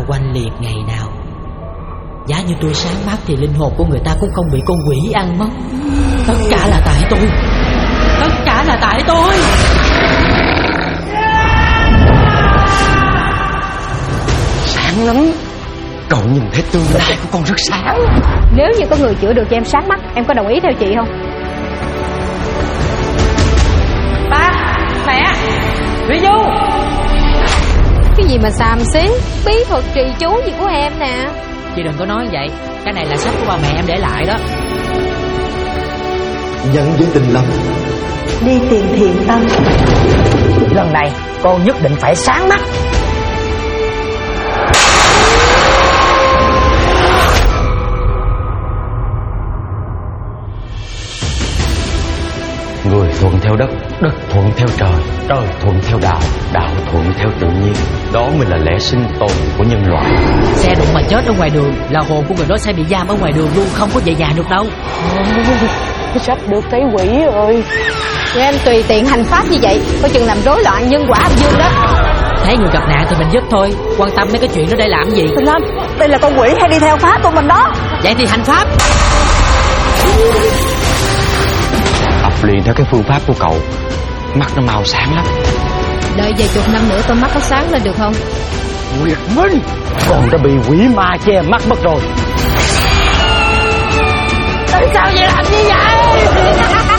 oanh liệt ngày nào. Giá như tôi sáng mắt thì linh hồn của người ta cũng không bị con quỷ ăn mất. Tất cả là tại tôi. Tất cả là tại tôi. Sáng lắm. Cậu nhìn thấy tương lai của con rất sáng. Nếu như có người chữa được cho em sáng mắt, em có đồng ý theo chị không? Ba, mẹ, Thủy Du. Cái gì mà xàm xí, bí thuật trì chú gì của em nè. Chị đừng có nói vậy. Cái này là sách của ba mẹ em để lại đó. Nhân với tình lâm, đi tìm thiện tâm. Lần này con nhất định phải sáng mắt. Người thuận theo đất, đất thuận theo trời, trời thuận theo đạo, đạo thuận theo tự nhiên. Đó mới là lẽ sinh tồn của nhân loại. Xe đụng mà chết ở ngoài đường là hồn của người đó sẽ bị giam ở ngoài đường luôn, không có về nhà được đâu. Sắp được thấy quỷ rồi. Vậy anh tùy tiện hành pháp như vậy, coi chừng làm rối loạn nhân quả âm dương đó. Thấy người gặp nạn thì mình giúp thôi, quan tâm mấy cái chuyện đó để làm gì. Tình Lâm, đây là con quỷ hay đi theo pháp của mình đó? Vậy thì hành pháp. Tập luyện theo cái phương pháp của cậu, mắt nó mau sáng lắm. Đợi vài chục năm nữa con mắt có sáng lên được không? Nguyệt Minh, con đã bị quỷ ma che mắt mất rồi. Tại sao vậy, làm như vậy?